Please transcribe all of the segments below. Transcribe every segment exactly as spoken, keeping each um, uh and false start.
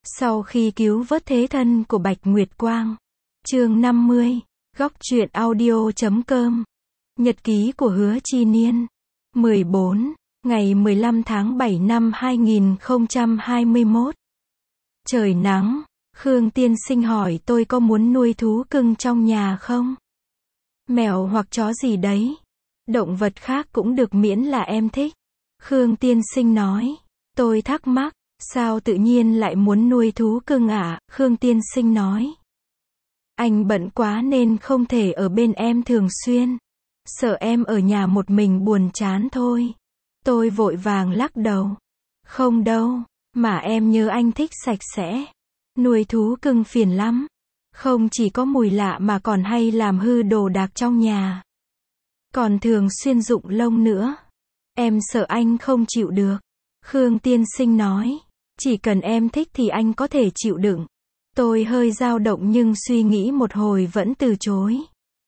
Sau khi cứu vớt thế thân của Bạch Nguyệt Quang. Chương năm mươi. Góc truyện audio chấm com. Nhật ký của Hứa Chi Niên. mười bốn. Ngày mười lăm tháng bảy năm hai nghìn không trăm hai mươi mốt. Trời nắng, Khương Tiên Sinh hỏi tôi có muốn nuôi thú cưng trong nhà không? Mèo hoặc chó gì đấy. Động vật khác cũng được miễn là em thích. Khương Tiên Sinh nói. Tôi thắc mắc, sao tự nhiên lại muốn nuôi thú cưng ạ? À? Khương Tiên Sinh nói. Anh bận quá nên không thể ở bên em thường xuyên. Sợ em ở nhà một mình buồn chán thôi. Tôi vội vàng lắc đầu. Không đâu, mà em nhớ anh thích sạch sẽ. Nuôi thú cưng phiền lắm. Không chỉ có mùi lạ mà còn hay làm hư đồ đạc trong nhà. Còn thường xuyên rụng lông nữa. Em sợ anh không chịu được. Khương Tiên Sinh nói. Chỉ cần em thích thì anh có thể chịu đựng. Tôi hơi dao động nhưng suy nghĩ một hồi vẫn từ chối.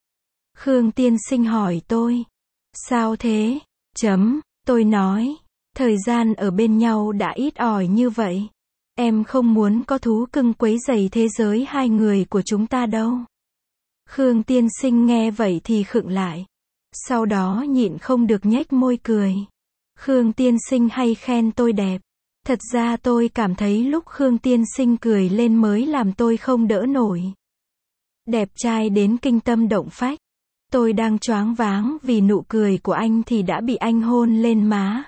Khương Tiên Sinh hỏi tôi. Sao thế? Chấm, tôi nói. Thời gian ở bên nhau đã ít ỏi như vậy. Em không muốn có thú cưng quấy rầy thế giới hai người của chúng ta đâu. Khương Tiên Sinh nghe vậy thì khựng lại. Sau đó nhịn không được nhếch môi cười. Khương Tiên Sinh hay khen tôi đẹp. Thật ra tôi cảm thấy lúc Khương Tiên Sinh cười lên mới làm tôi không đỡ nổi. Đẹp trai đến kinh tâm động phách. Tôi đang choáng váng vì nụ cười của anh thì đã bị anh hôn lên má.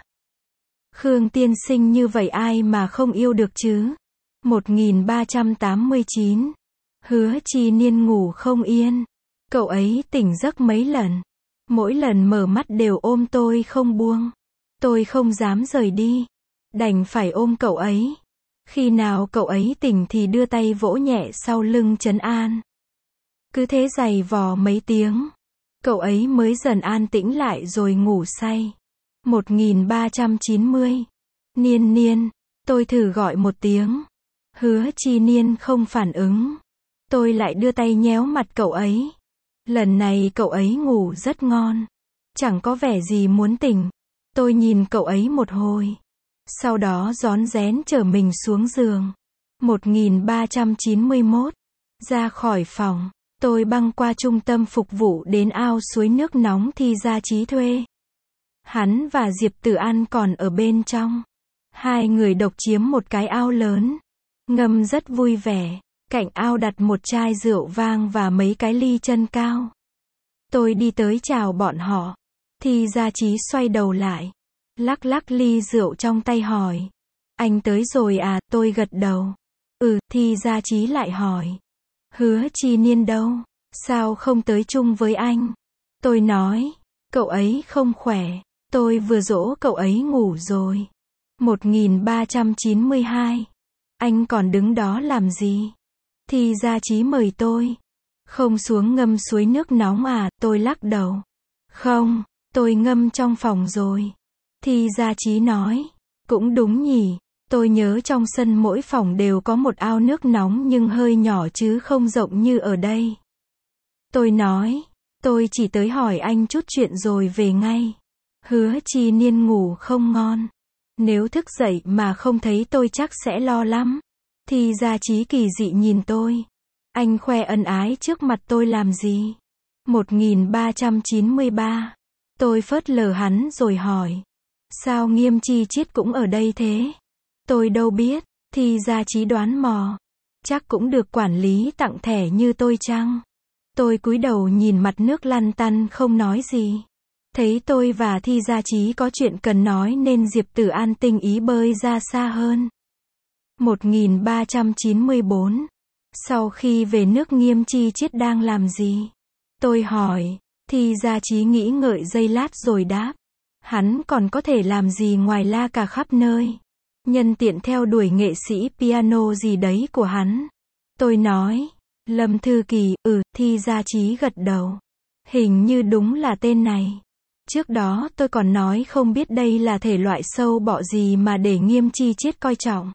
Khương Tiên Sinh như vậy ai mà không yêu được chứ? một nghìn ba trăm tám mươi chín. Hứa Chi Niên ngủ không yên. Cậu ấy tỉnh giấc mấy lần. Mỗi lần mở mắt đều ôm tôi không buông. Tôi không dám rời đi. Đành phải ôm cậu ấy. Khi nào cậu ấy tỉnh thì đưa tay vỗ nhẹ sau lưng trấn an. Cứ thế giày vò mấy tiếng. Cậu ấy mới dần an tĩnh lại rồi ngủ say. một nghìn ba trăm chín mươi. Niên Niên. Tôi thử gọi một tiếng. Hứa Chi Niên không phản ứng. Tôi lại đưa tay nhéo mặt cậu ấy. Lần này cậu ấy ngủ rất ngon. Chẳng có vẻ gì muốn tỉnh. Tôi nhìn cậu ấy một hồi. Sau đó rón rén chở mình xuống giường. một nghìn ba trăm chín mươi mốt. Ra khỏi phòng. Tôi băng qua trung tâm phục vụ đến ao suối nước nóng Thi Gia Chí thuê. Hắn và Diệp Tử An còn ở bên trong. Hai người độc chiếm một cái ao lớn. Ngâm rất vui vẻ. Cạnh ao đặt một chai rượu vang và mấy cái ly chân cao. Tôi đi tới chào bọn họ. Thi Gia Chí xoay đầu lại. Lắc lắc ly rượu trong tay hỏi. Anh tới rồi à? Tôi gật đầu. Ừ, Thi Gia Chí lại hỏi. Hứa Chi Niên đâu? Sao không tới chung với anh? Tôi nói. Cậu ấy không khỏe. Tôi vừa dỗ cậu ấy ngủ rồi. một nghìn ba trăm chín mươi hai. Anh còn đứng đó làm gì? Thi Gia Chí mời tôi. Không xuống ngâm suối nước nóng à? Tôi lắc đầu. Không, tôi ngâm trong phòng rồi. Thi Gia Chí nói. Cũng đúng nhỉ. Tôi nhớ trong sân mỗi phòng đều có một ao nước nóng nhưng hơi nhỏ chứ không rộng như ở đây. Tôi nói. Tôi chỉ tới hỏi anh chút chuyện rồi về ngay. Hứa Chi Niên ngủ không ngon. Nếu thức dậy mà không thấy tôi chắc sẽ lo lắm. Thi Gia Chí kỳ dị nhìn tôi. Anh khoe ân ái trước mặt tôi làm gì? một nghìn ba trăm chín mươi ba. Tôi phớt lờ hắn rồi hỏi. Sao Nghiêm Chi Chiết cũng ở đây thế? Tôi đâu biết. Thi Gia Chí đoán mò. Chắc cũng được quản lý tặng thẻ như tôi chăng? Tôi cúi đầu nhìn mặt nước lăn tăn không nói gì. Thấy tôi và Thi Gia Chí có chuyện cần nói nên Diệp Tử An tinh ý bơi ra xa hơn. một nghìn ba trăm chín mươi bốn. Sau khi về nước Nghiêm Chi Chiết đang làm gì? Tôi hỏi. Thi Gia Chí nghĩ ngợi giây lát rồi đáp. Hắn còn có thể làm gì ngoài la cà khắp nơi. Nhân tiện theo đuổi nghệ sĩ piano gì đấy của hắn. Tôi nói. Lâm Thư Kỳ. Ừ, Thi Gia Chí gật đầu. Hình như đúng là tên này. Trước đó tôi còn nói không biết đây là thể loại sâu bọ gì mà để Nghiêm Chi Chiết coi trọng.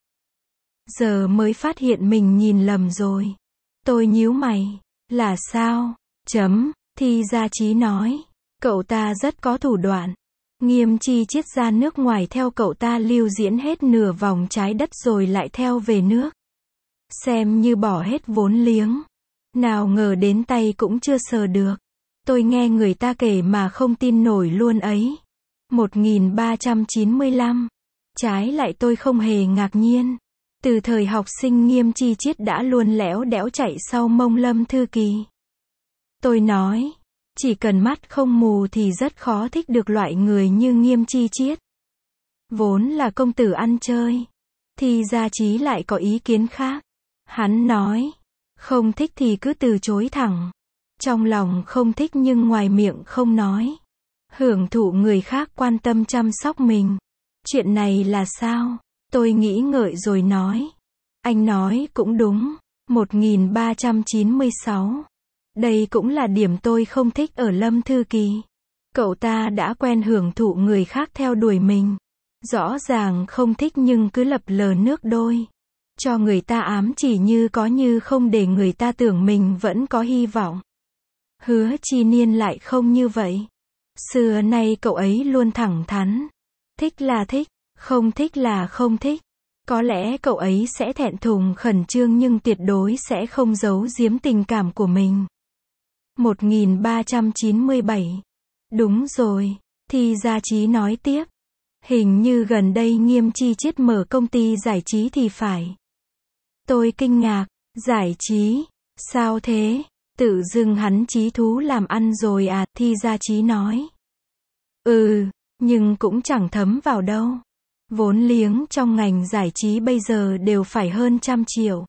Giờ mới phát hiện mình nhìn lầm rồi. Tôi nhíu mày. Là sao? Chấm. Thi Gia Chí nói. Cậu ta rất có thủ đoạn. Nghiêm Chi Chiết ra nước ngoài theo cậu ta lưu diễn hết nửa vòng trái đất rồi lại theo về nước. xem như bỏ hết vốn liếng. Nào ngờ đến tay cũng chưa sờ được. Tôi nghe người ta kể mà không tin nổi luôn ấy. một nghìn ba trăm chín mươi lăm. Trái lại tôi không hề ngạc nhiên. Từ thời học sinh Nghiêm Chi Chiết đã luôn lẽo đẽo chạy sau mông Lâm Thư Kỳ. Tôi nói, chỉ cần mắt không mù thì rất khó thích được loại người như Nghiêm Chi Chiết. Vốn là công tử ăn chơi. Thì Gia Chí lại có ý kiến khác. Hắn nói, không thích thì cứ từ chối thẳng. Trong lòng không thích nhưng ngoài miệng không nói. Hưởng thụ người khác quan tâm chăm sóc mình. Chuyện này là sao? Tôi nghĩ ngợi rồi nói. Anh nói cũng đúng. một nghìn ba trăm chín mươi sáu. Đây cũng là điểm tôi không thích ở Lâm Thư Kỳ. Cậu ta đã quen hưởng thụ người khác theo đuổi mình. Rõ ràng không thích nhưng cứ lập lờ nước đôi. Cho người ta ám chỉ như có như không để người ta tưởng mình vẫn có hy vọng. Hứa Chi Niên lại không như vậy. Xưa nay cậu ấy luôn thẳng thắn. Thích là thích, không thích là không thích. Có lẽ cậu ấy sẽ thẹn thùng khẩn trương nhưng tuyệt đối sẽ không giấu giếm tình cảm của mình. một nghìn ba trăm chín mươi bảy. Đúng rồi, Thi Gia Chí nói tiếp. Hình như gần đây Nghiêm Chi Chiết mở công ty giải trí thì phải. Tôi kinh ngạc, giải trí, sao thế? Tự dưng hắn chí thú làm ăn rồi à, Thi Gia Chí nói. Ừ, nhưng cũng chẳng thấm vào đâu. Vốn liếng trong ngành giải trí bây giờ đều phải hơn trăm triệu.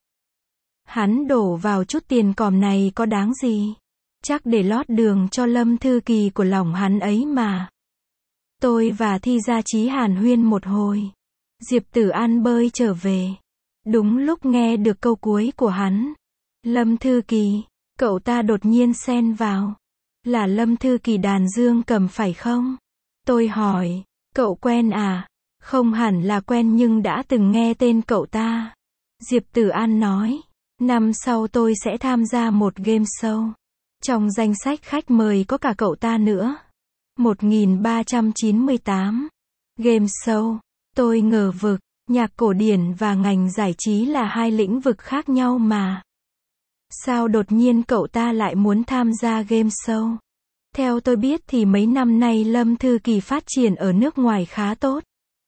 Hắn đổ vào chút tiền còm này có đáng gì? Chắc để lót đường cho Lâm Thư Kỳ của lòng hắn ấy mà. Tôi và Thi Gia Chí hàn huyên một hồi. Diệp Tử An bơi trở về. Đúng lúc nghe được câu cuối của hắn. Lâm Thư Kỳ, cậu ta đột nhiên xen vào. Là Lâm Thư Kỳ đàn dương cầm phải không? Tôi hỏi, cậu quen à? Không hẳn là quen nhưng đã từng nghe tên cậu ta. Diệp Tử An nói, năm sau tôi sẽ tham gia một game show. Trong danh sách khách mời có cả cậu ta nữa. một nghìn ba trăm chín mươi tám. Game show. Tôi ngờ vực, nhạc cổ điển và ngành giải trí là hai lĩnh vực khác nhau mà. Sao đột nhiên cậu ta lại muốn tham gia game show? Theo tôi biết thì mấy năm nay Lâm Thư Kỳ phát triển ở nước ngoài khá tốt.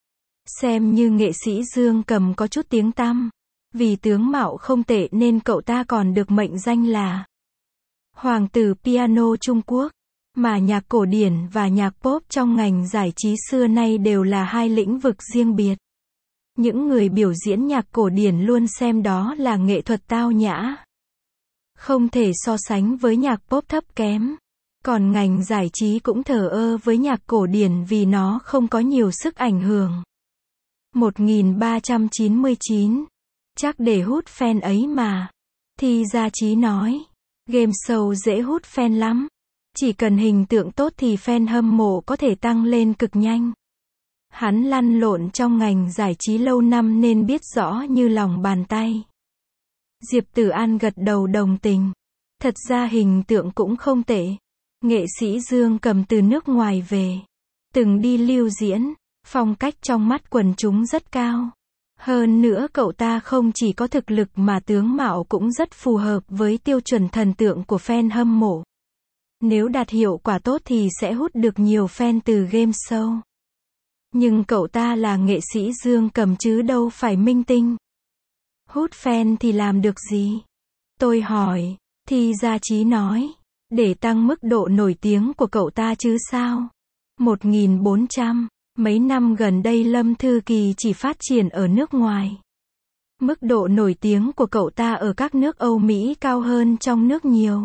Xem như nghệ sĩ dương cầm có chút tiếng tăm. Vì tướng mạo không tệ nên cậu ta còn được mệnh danh là Hoàng tử piano Trung Quốc. Mà nhạc cổ điển và nhạc pop trong ngành giải trí xưa nay đều là hai lĩnh vực riêng biệt. Những người biểu diễn nhạc cổ điển luôn xem đó là nghệ thuật tao nhã. Không thể so sánh với nhạc pop thấp kém. Còn ngành giải trí cũng thờ ơ với nhạc cổ điển vì nó không có nhiều sức ảnh hưởng. một nghìn ba trăm chín mươi chín. Chắc để hút fan ấy mà. Thi Gia Chí nói. Game show dễ hút fan lắm. Chỉ cần hình tượng tốt thì fan hâm mộ có thể tăng lên cực nhanh. Hắn lăn lộn trong ngành giải trí lâu năm nên biết rõ như lòng bàn tay. Diệp Tử An gật đầu đồng tình. Thật ra hình tượng cũng không tệ. Nghệ sĩ dương cầm từ nước ngoài về. Từng đi lưu diễn. Phong cách trong mắt quần chúng rất cao. Hơn nữa cậu ta không chỉ có thực lực mà tướng mạo cũng rất phù hợp với tiêu chuẩn thần tượng của fan hâm mộ. Nếu đạt hiệu quả tốt thì sẽ hút được nhiều fan từ game show. Nhưng cậu ta là nghệ sĩ dương cầm chứ đâu phải minh tinh. Hút fan thì làm được gì? Tôi hỏi. Thi Gia Chí nói. Để tăng mức độ nổi tiếng của cậu ta chứ sao? một nghìn bốn trăm. Mấy năm gần đây Lâm Thư Kỳ chỉ phát triển ở nước ngoài. Mức độ nổi tiếng của cậu ta ở các nước Âu Mỹ cao hơn trong nước nhiều.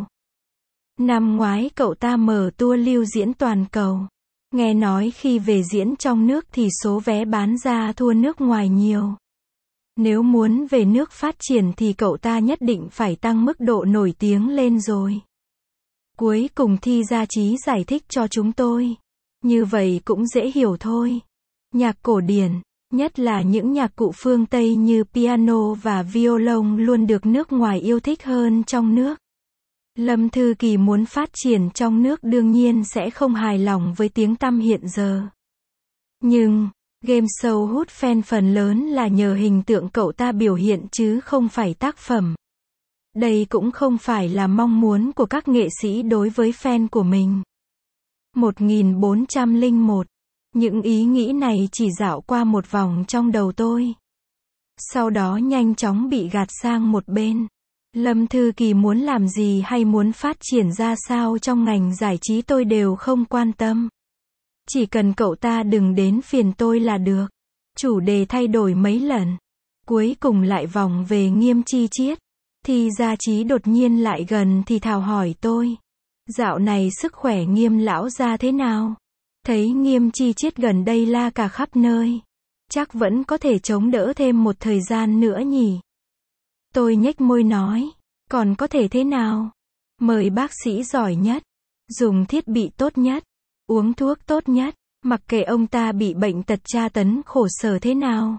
Năm ngoái cậu ta mở tour lưu diễn toàn cầu. Nghe nói khi về diễn trong nước thì số vé bán ra thua nước ngoài nhiều. Nếu muốn về nước phát triển thì cậu ta nhất định phải tăng mức độ nổi tiếng lên rồi. Cuối cùng Thi Gia Chí giải thích cho chúng tôi. Như vậy cũng dễ hiểu thôi. Nhạc cổ điển, nhất là những nhạc cụ phương Tây như piano và violon luôn được nước ngoài yêu thích hơn trong nước. Lâm Thư Kỳ muốn phát triển trong nước đương nhiên sẽ không hài lòng với tiếng tăm hiện giờ. Nhưng, Game show hút fan phần lớn là nhờ hình tượng cậu ta biểu hiện chứ không phải tác phẩm. Đây cũng không phải là mong muốn của các nghệ sĩ đối với fan của mình. một nghìn bốn trăm lẻ một. Những ý nghĩ này chỉ dạo qua một vòng trong đầu tôi. Sau đó nhanh chóng bị gạt sang một bên. Lâm Thư Kỳ muốn làm gì hay muốn phát triển ra sao trong ngành giải trí tôi đều không quan tâm. Chỉ cần cậu ta đừng đến phiền tôi là được. Chủ đề thay đổi mấy lần. Cuối cùng lại vòng về Nghiêm Chi Chiết. Thì Gia Trí đột nhiên lại gần thì thào hỏi tôi. Dạo này sức khỏe Nghiêm lão gia thế nào? Thấy Nghiêm Chi Chiết gần đây la cả khắp nơi. Chắc vẫn có thể chống đỡ thêm một thời gian nữa nhỉ? Tôi nhếch môi nói. Còn có thể thế nào? Mời bác sĩ giỏi nhất. Dùng thiết bị tốt nhất. Uống thuốc tốt nhất. Mặc kệ ông ta bị bệnh tật tra tấn khổ sở thế nào.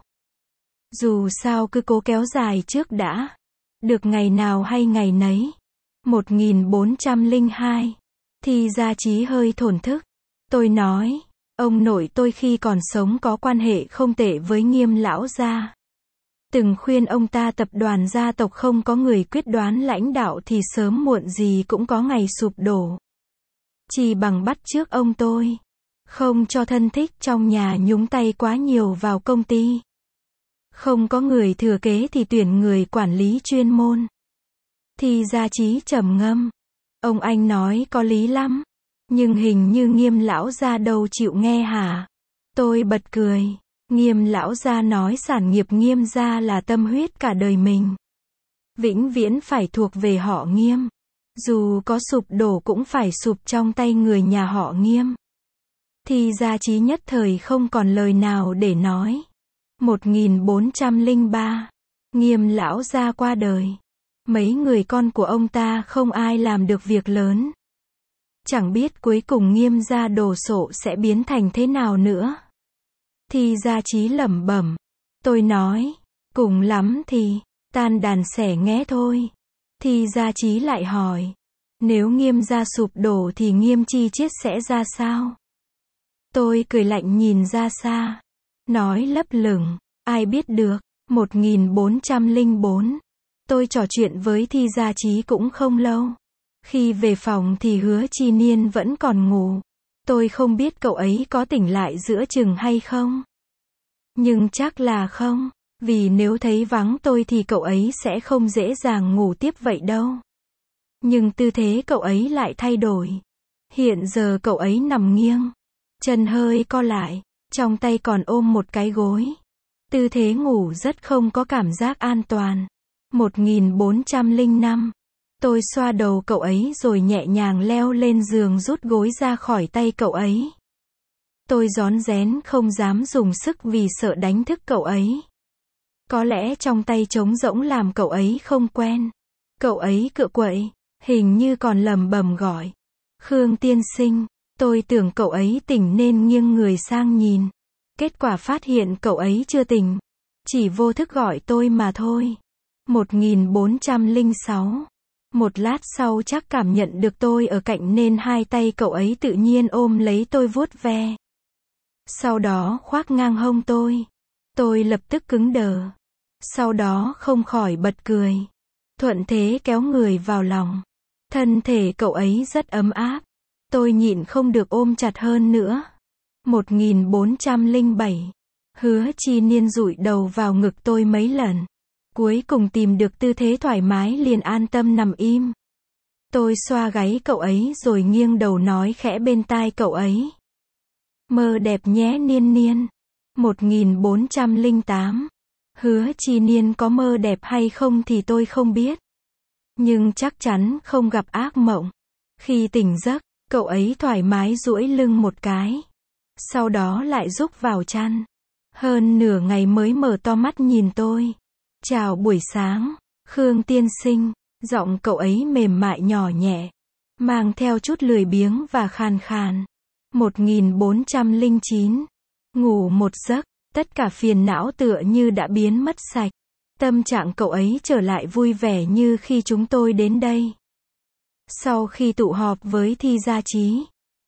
Dù sao cứ cố kéo dài trước đã. Được ngày nào hay ngày nấy. một nghìn bốn trăm lẻ hai. Thì Gia Trí hơi thổn thức. Tôi nói. Ông nội tôi khi còn sống có quan hệ không tệ với Nghiêm lão gia. Từng khuyên ông ta tập đoàn gia tộc không có người quyết đoán lãnh đạo thì sớm muộn gì cũng có ngày sụp đổ. Chỉ bằng bắt chước ông tôi. Không cho thân thích trong nhà nhúng tay quá nhiều vào công ty. Không có người thừa kế thì tuyển người quản lý chuyên môn. Thì Gia Trí trầm ngâm. Ông anh nói có lý lắm. Nhưng hình như Nghiêm lão gia đâu chịu nghe hả? Tôi bật cười. Nghiêm lão gia nói sản nghiệp Nghiêm gia là tâm huyết cả đời mình. Vĩnh viễn phải thuộc về họ Nghiêm. Dù có sụp đổ cũng phải sụp trong tay người nhà họ Nghiêm. Thì Gia Trí nhất thời không còn lời nào để nói. một nghìn bốn trăm lẻ ba. Nghiêm lão gia qua đời. Mấy người con của ông ta không ai làm được việc lớn. Chẳng biết cuối cùng Nghiêm gia đồ sộ sẽ biến thành thế nào nữa. Thì Gia Trí lẩm bẩm. Tôi nói. Cùng lắm thì. Tan đàn xẻ nghé thôi. Thì Gia Trí lại hỏi. Nếu Nghiêm gia sụp đổ thì Nghiêm Chi Chiết sẽ ra sao? Tôi cười lạnh nhìn ra xa. Nói lấp lửng. Ai biết được. một nghìn bốn trăm lẻ bốn. Tôi trò chuyện với Thi Gia Trí cũng không lâu. Khi về phòng thì Hứa Chi Niên vẫn còn ngủ. Tôi không biết cậu ấy có tỉnh lại giữa chừng hay không. Nhưng chắc là không. Vì nếu thấy vắng tôi thì cậu ấy sẽ không dễ dàng ngủ tiếp vậy đâu. Nhưng tư thế cậu ấy lại thay đổi. Hiện giờ cậu ấy nằm nghiêng. Chân hơi co lại. Trong tay còn ôm một cái gối. Tư thế ngủ rất không có cảm giác an toàn. một nghìn bốn trăm lẻ năm. Tôi xoa đầu cậu ấy rồi nhẹ nhàng leo lên giường rút gối ra khỏi tay cậu ấy. Tôi rón rén không dám dùng sức vì sợ đánh thức cậu ấy. Có lẽ trong tay trống rỗng làm cậu ấy không quen. Cậu ấy cựa quậy, hình như còn lầm bầm gọi. Khương tiên sinh, tôi tưởng cậu ấy tỉnh nên nghiêng người sang nhìn. Kết quả phát hiện cậu ấy chưa tỉnh. Chỉ vô thức gọi tôi mà thôi. một nghìn bốn trăm lẻ sáu. Một lát sau chắc cảm nhận được tôi ở cạnh nên hai tay cậu ấy tự nhiên ôm lấy tôi vuốt ve. Sau đó khoác ngang hông tôi. Tôi lập tức cứng đờ. Sau đó không khỏi bật cười. Thuận thế kéo người vào lòng. Thân thể cậu ấy rất ấm áp. Tôi nhịn không được ôm chặt hơn nữa. một nghìn bốn trăm lẻ bảy. Hứa Chi Niên dụi đầu vào ngực tôi mấy lần. Cuối cùng tìm được tư thế thoải mái liền an tâm nằm im. Tôi xoa gáy cậu ấy rồi nghiêng đầu nói khẽ bên tai cậu ấy. Mơ đẹp nhé Niên Niên. một nghìn bốn trăm lẻ tám. Hứa Chi Niên có mơ đẹp hay không thì tôi không biết. Nhưng chắc chắn không gặp ác mộng. Khi tỉnh giấc, cậu ấy thoải mái duỗi lưng một cái. Sau đó lại rúc vào chăn. Hơn nửa ngày mới mở to mắt nhìn tôi. Chào buổi sáng, Khương tiên sinh. Giọng cậu ấy mềm mại nhỏ nhẹ. Mang theo chút lười biếng và khàn khàn. một nghìn bốn trăm lẻ chín. Ngủ một giấc, tất cả phiền não tựa như đã biến mất sạch. Tâm trạng cậu ấy trở lại vui vẻ như khi chúng tôi đến đây. Sau khi tụ họp với Thi Gia Trí,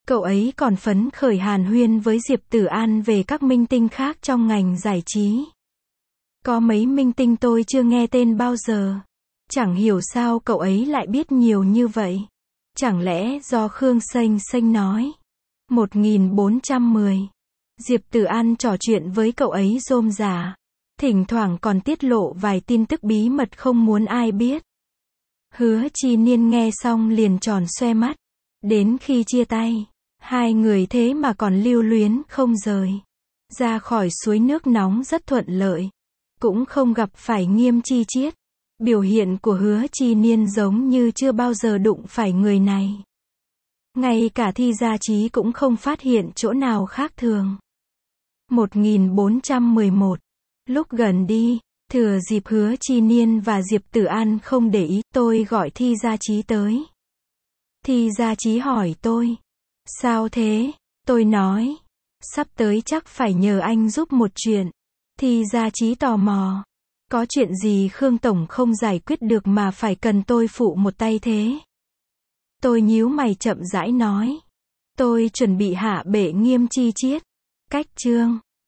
Cậu ấy còn phấn khởi hàn huyên với Diệp Tử An về các minh tinh khác trong ngành giải trí. Có mấy minh tinh tôi chưa nghe tên bao giờ. Chẳng hiểu sao cậu ấy lại biết nhiều như vậy. Chẳng lẽ do Khương Sênh Sênh nói. một nghìn bốn trăm mười. Diệp Tử An trò chuyện với cậu ấy rôm rả. Thỉnh thoảng còn tiết lộ vài tin tức bí mật không muốn ai biết. Hứa Chi Niên nghe xong liền tròn xoe mắt. Đến khi chia tay, hai người thế mà còn lưu luyến không rời. Ra khỏi suối nước nóng rất thuận lợi. Cũng không gặp phải Nghiêm Chi Chiết. Biểu hiện của Hứa Chi Niên giống như chưa bao giờ đụng phải người này. Ngay cả Thi Gia Chí cũng không phát hiện chỗ nào khác thường. một nghìn bốn trăm mười một. Lúc gần đi, thừa dịp Hứa Chi Niên và Diệp Tử An không để ý, tôi gọi Thi Gia Chí tới. Thi Gia Chí hỏi tôi. Sao thế? Tôi nói. Sắp tới chắc phải nhờ anh giúp một chuyện. Thi Gia Chí tò mò. Có chuyện gì Khương Tổng không giải quyết được mà phải cần tôi phụ một tay thế? Tôi nhíu mày chậm rãi nói. Tôi chuẩn bị hạ bệ Nghiêm Chi Chiết. Cách chương